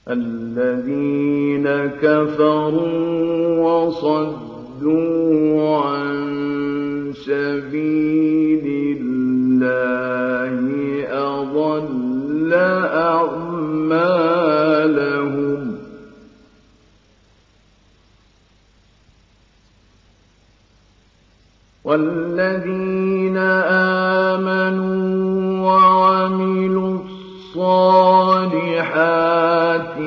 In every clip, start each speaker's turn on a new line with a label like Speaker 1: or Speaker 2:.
Speaker 1: الذين كفروا وصدوا عن سبيل الله أضل أعمالهم والذين آمنوا وعملوا الصالحات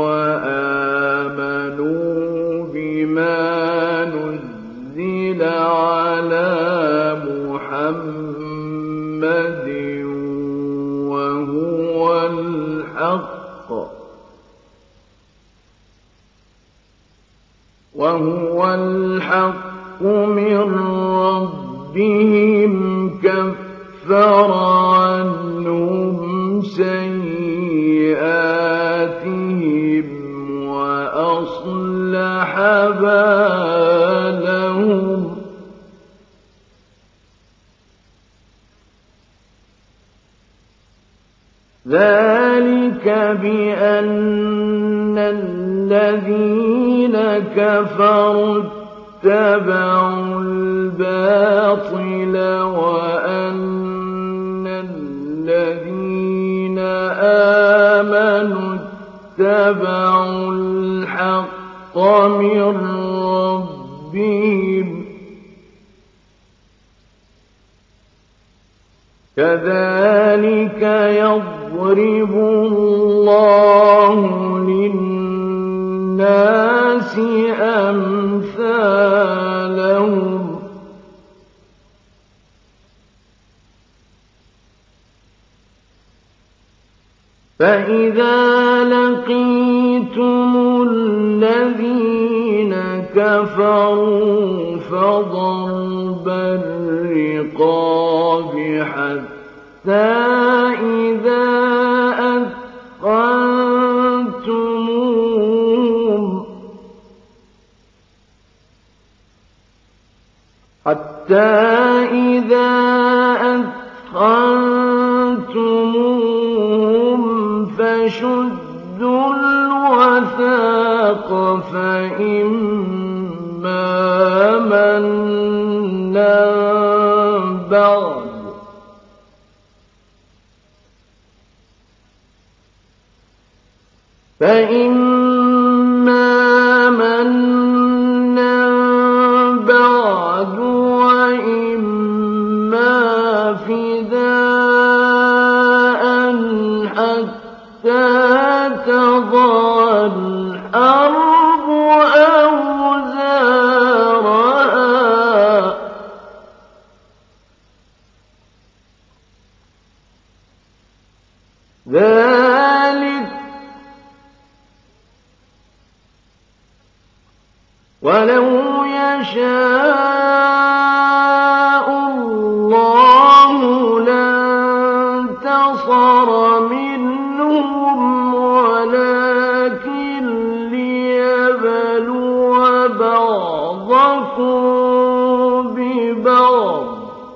Speaker 1: وآمنوا بما نزل على محمد وهو الحق من ربهم كفر عنهم سيئاتهم وأصلح بالهم ذلك بأن الذين كفروا اتبعوا الباطل وأن الذين آمنوا اتبعوا الحق من ربهم كذلك يضرب الله للناس أمثالهم فإذا لقيتم الذين كفروا فضرب الرقاب حتى إذا أثخنتموهم فشدوا الوثاق فإما منا بعد وإما فداء حتى تضع الحرب أوزارها ذلك ولو يشاء الله لانتصر منهم ولكن ليبلو بعضكم ببعض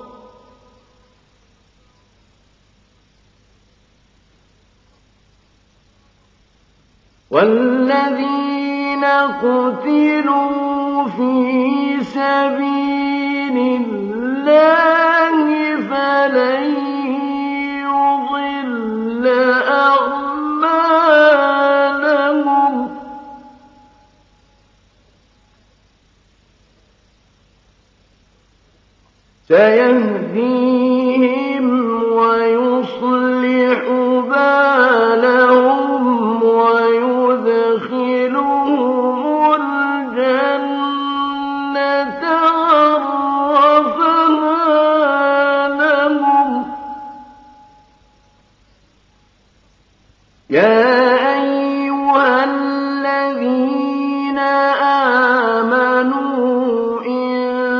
Speaker 1: والذين قتلوا في سبيل الله فلن يضل أعمالهم سيهديهم ويصلح بالهم ويدخلهم الجنة عرفها لهم يا أيها الذين آمنوا إن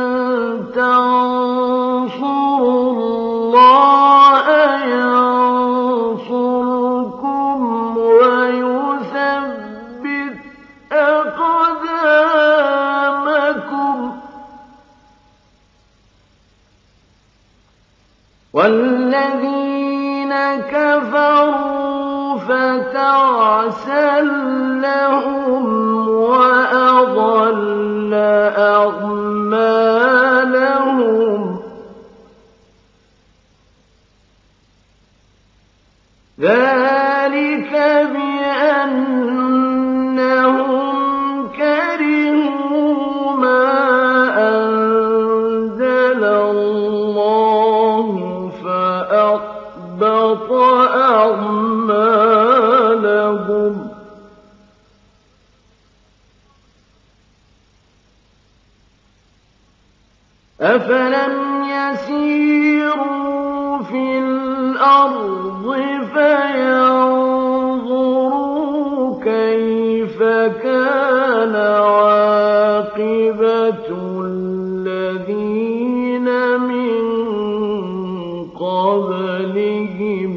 Speaker 1: تنصروا الله ينصركم ويثبت أقدامكم والذين كفروا تعسا لهم وأضل أعمالهم ذلك بأنهم كرهوا ما أنزل الله فأحبط أعمالهم أفلم يسيروا في الأرض فينظروا كيف كان عاقبة الذين من قبلهم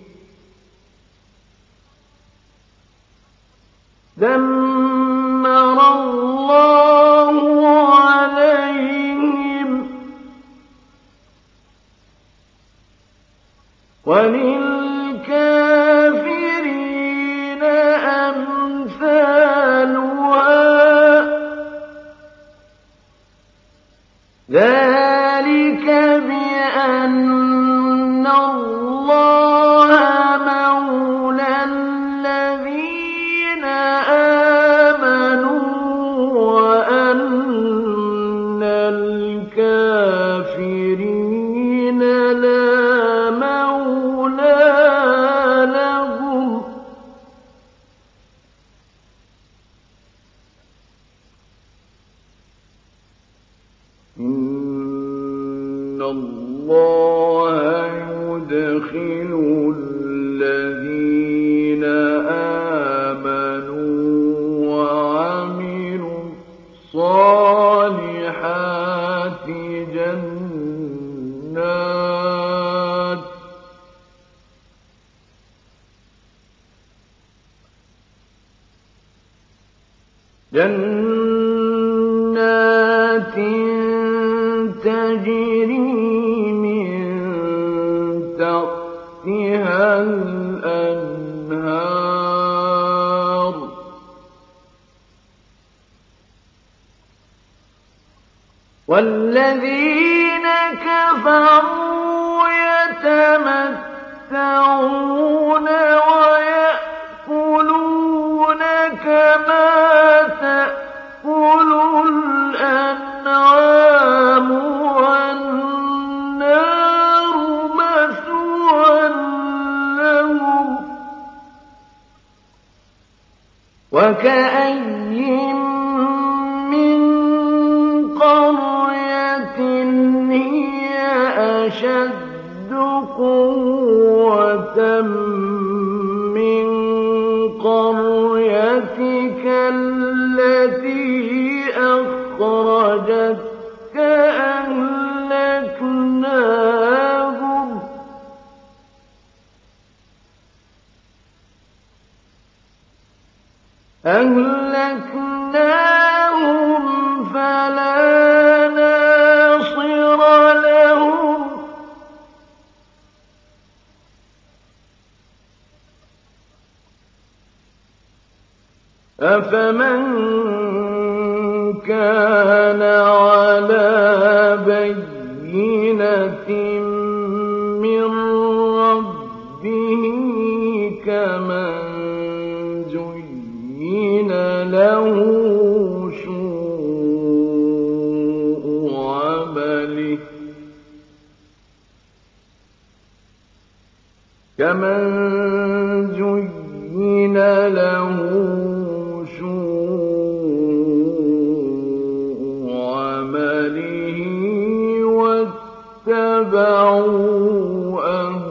Speaker 1: دمر الله عليهم وللكافرين أمثالها ذلك بأن الله مولى الذين آمنوا وأن الكافرين لا مولى لهم إن الله يدخل الذين آمنوا وعملوا الصالحات جنات تجري من تحتها الأنهار والذين كفروا يتمتعون ويأكلون كما تأكل الأنعام والنار مثوى لهم وكأين من قرية هي أشد قوة من قريتك التي أخرجتك أهلكناهم فلا ناصر لهم أفمن كان على بينة من ربه كمن زين له سوء عمله كمن زين له سوء عمله واتبعوا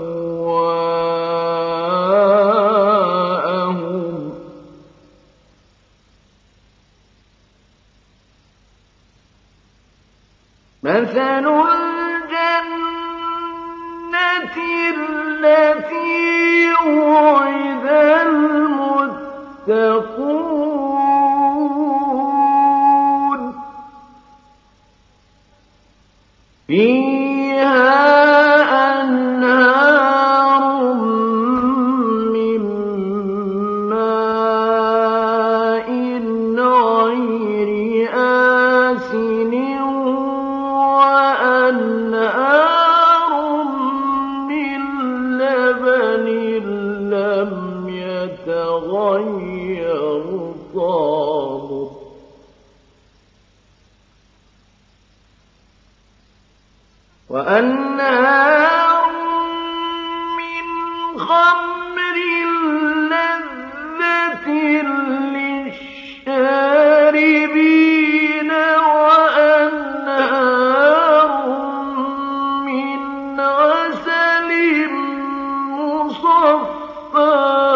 Speaker 1: أهواءهم مثل الجنة التي وعد المتقون فيها 'من يتغير طعمه وأنهار من خمر لذة للشاربين وأنهار من عسل مصفى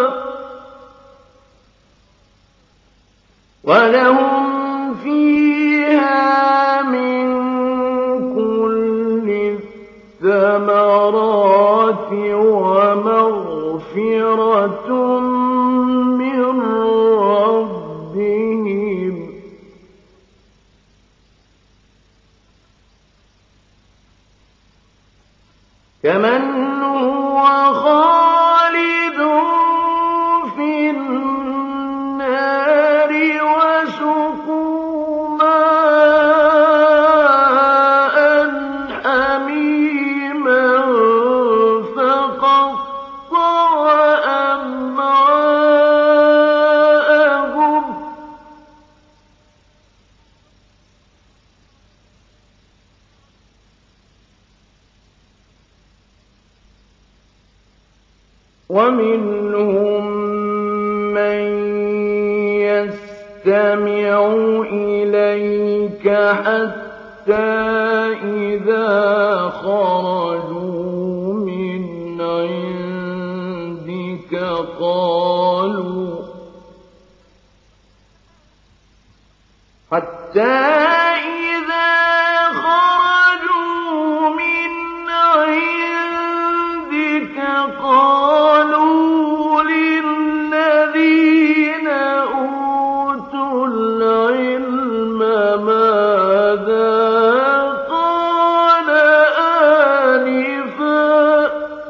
Speaker 1: ولهم فيها من كل الثمرات ومغفرة من ربهم كمن هو خالد في النار وسقوا ماء حميما فقطع أمعاءهم ومنهم من يستمع إليك حتى إذا خرجوا من عندك قالوا للذين أوتوا العلم ماذا قال آنفا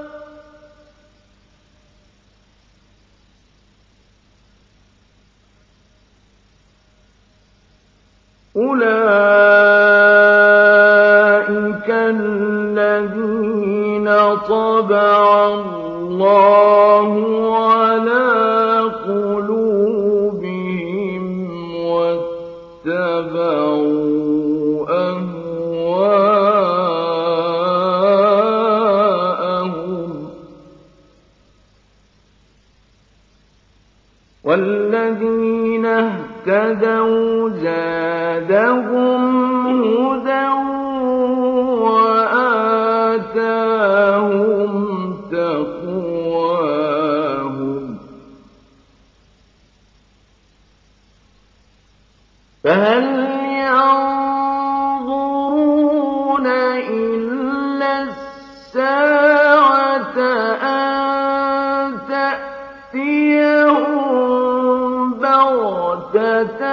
Speaker 1: أولئك الذين طبع الله على قلوبهم واتبعوا أهواءهم والذين اهتدوا زادهم هدى وآتاهم تقواهم فهل ينظرون إلا الساعة أن تأتيهم بغتة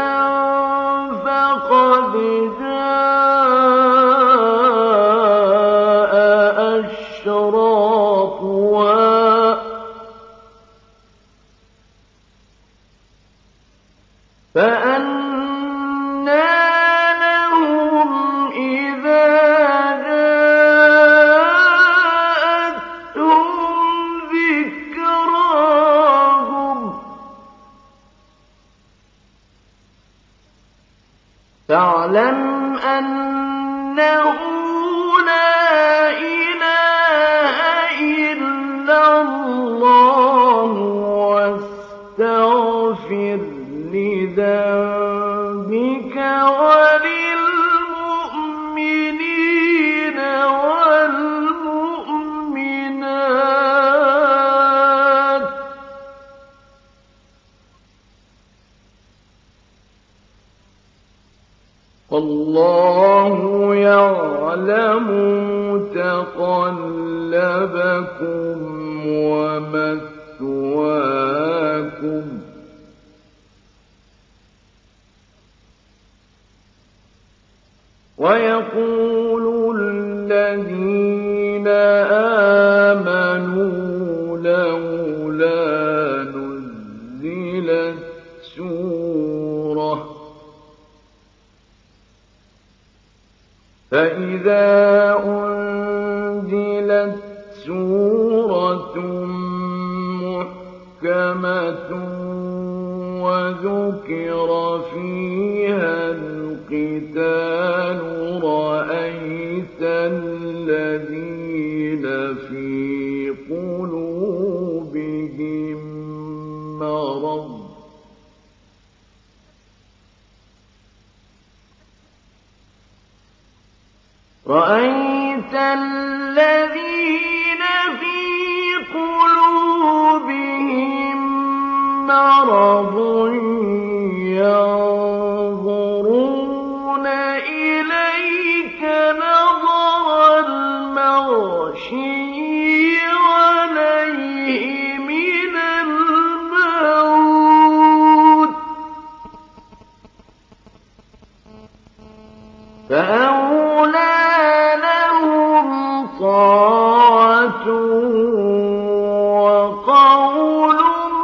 Speaker 1: فقد جاء أشراطها فأنى لهم إذا جاءتهم ذكراهم فاعلم أنه لا إله إلا الله واستغفر لذنبك وللمؤمنين والمؤمنات والله يعلم متقلبكم ومثواكم ويقول الذين آمنوا لولا نزلت سورة فإذا أنزلت سورة محكمة وذكر فيها القتال رأيت الذين في قلوبهم مرض ينظرون إليك نظر المغشي عليه من الموت فأولى لهم طاعة وقول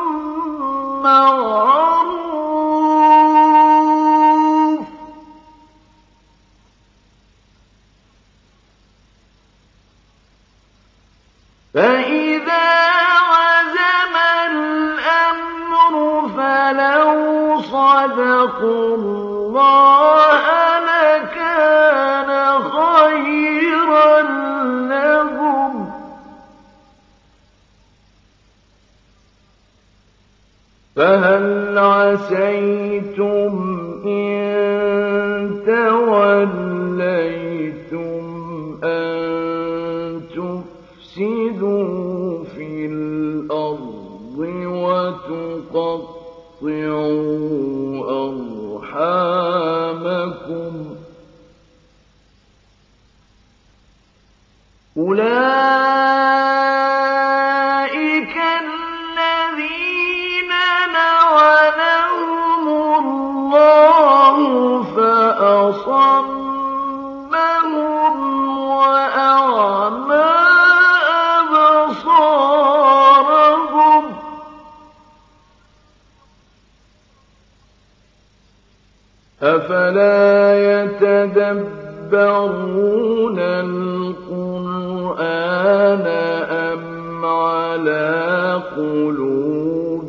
Speaker 1: معروف فإذا عزم الأمر فلو صدقوا الله لكان خيرا لهم فهل عسيتم إن توليتم أن تفسدوا في الأرض وتقطعوا أرحامكم أولئك الذين لعنهم الله فأصمهم وأعمى أبصارهم أفلا يتدبرون القرآن أم على قلوب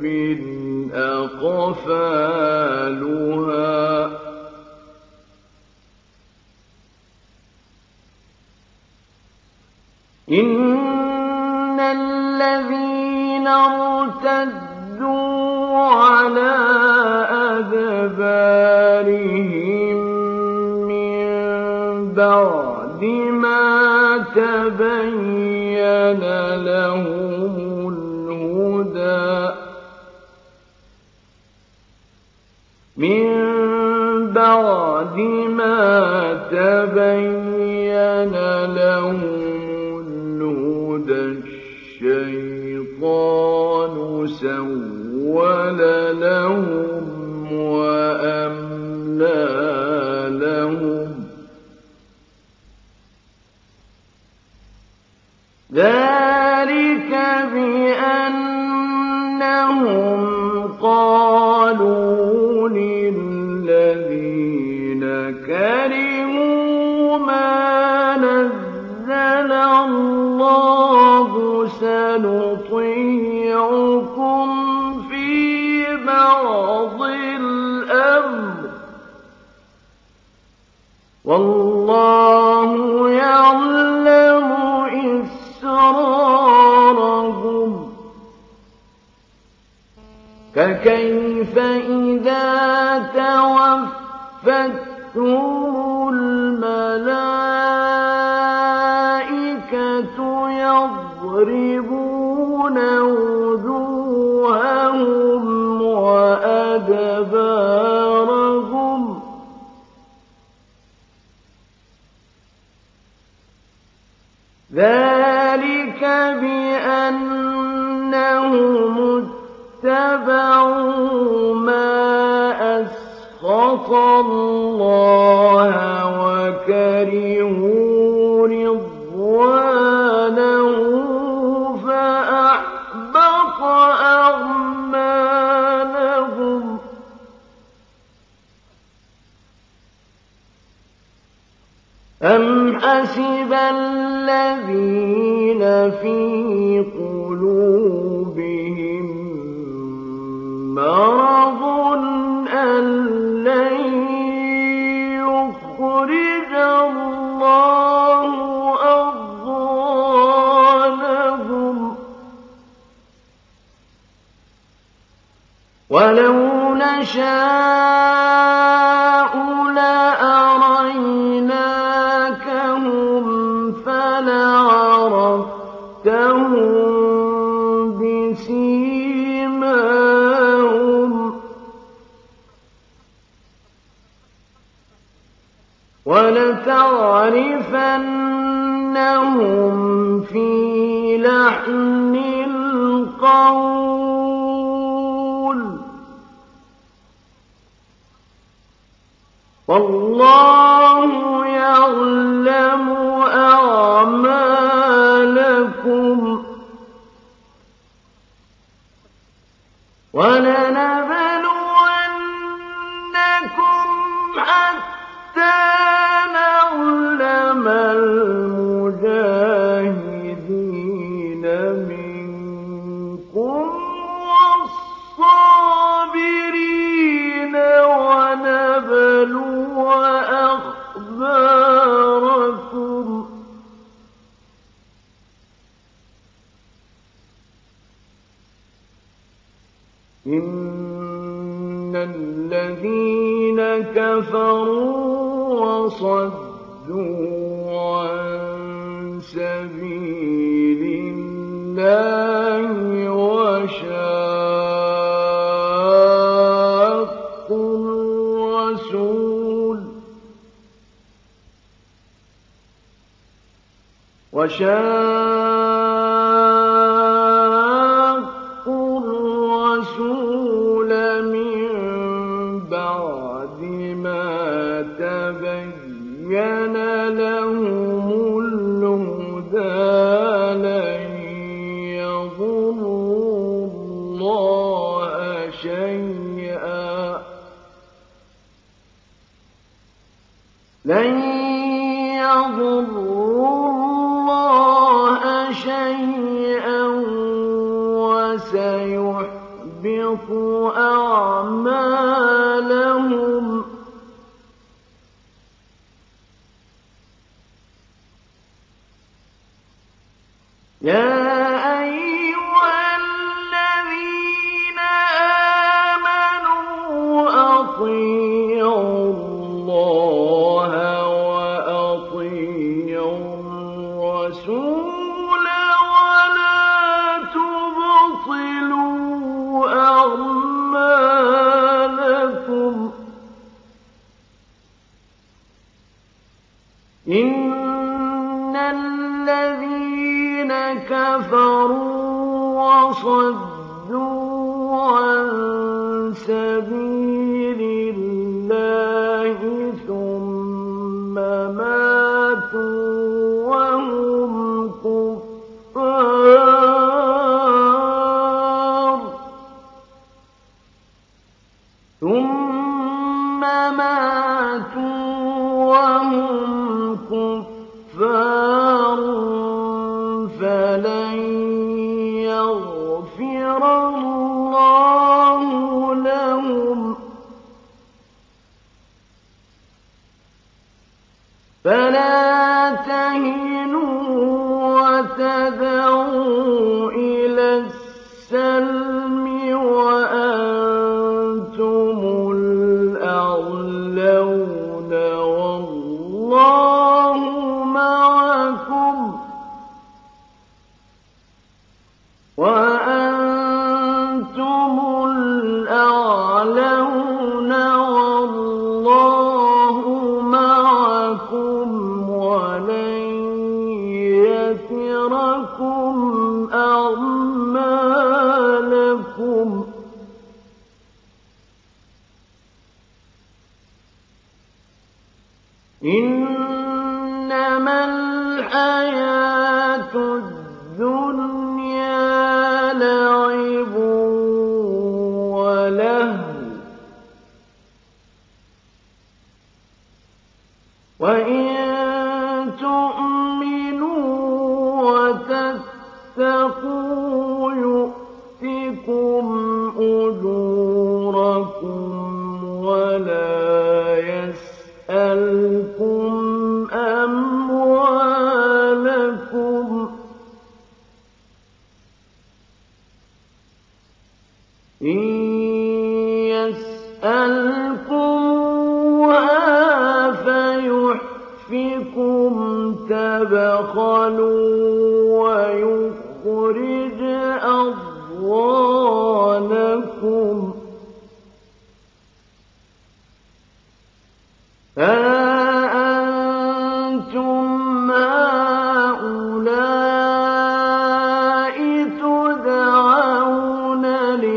Speaker 1: أقفالها إن الذين ارتدوا على أدبارهم من بعد ما تبين لهم الهدى من بعد ما تبين لهم الهدى الشيطان سول لهم وأملى لهم ذلك بأنهم قالوا للذين كرهوا ما نزل الله سنطيعكم في بعض الأمر والله يعلم إسرارهم فكيف إذا توفتهم الملائكة يضربون وجوههم وأدبارهم ذلك بأنهم اتبعوا ما أسخط الله وكرهوا رضوانه فأحبط أعمالهم أم حسب الذين في قلوبهم ولو نشاء لأريناكهم فلعرفتهم بسيماهم ولتعرفنهم في لحن القول والله يعلم أعمالكم ولنبلونكم حتى نعلم المجاهدين منكم والصابرين ونبلو أخباركم إن الذين كفروا وصدوا عن سبيل الله وشاقوا الرسول من بعد ما تبين لهم الهدى لن يضروا الله شيئا وسيحبط أعمالهم يا أيها الذين آمنوا أطيعوا الله وأطيعوا الرسول ولا تبطلوا أعمالكم إن الذين كفروا وصدوا عن سبيل الله ثم ماتوا وهم كفار فلن يغفر الله لهم فلا تهنوا وتدعوا إلى السلم وأنتم الأعلون والله معكم وأنتم الأعلون والله معكم ولن يتركم أعمالكم إنما الحياة الدنيا لعب ولهو وإن تؤمنوا وتتقوا يؤتكم أجوركم ولا يسألكم أموالكم إن يسألكموها فيحفكم تبخلوا ويخرج أضغانكم أنتم هؤلاء تدعون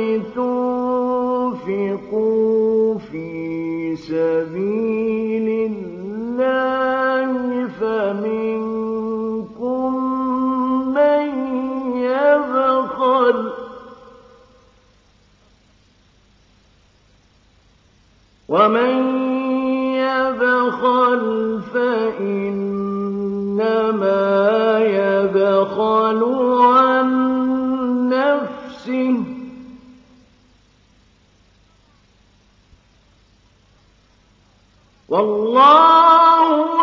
Speaker 1: لتنفقوا في سبيل الله فمنكم من يبخل ومن يبخل فإنما يبخل عن نفسه والله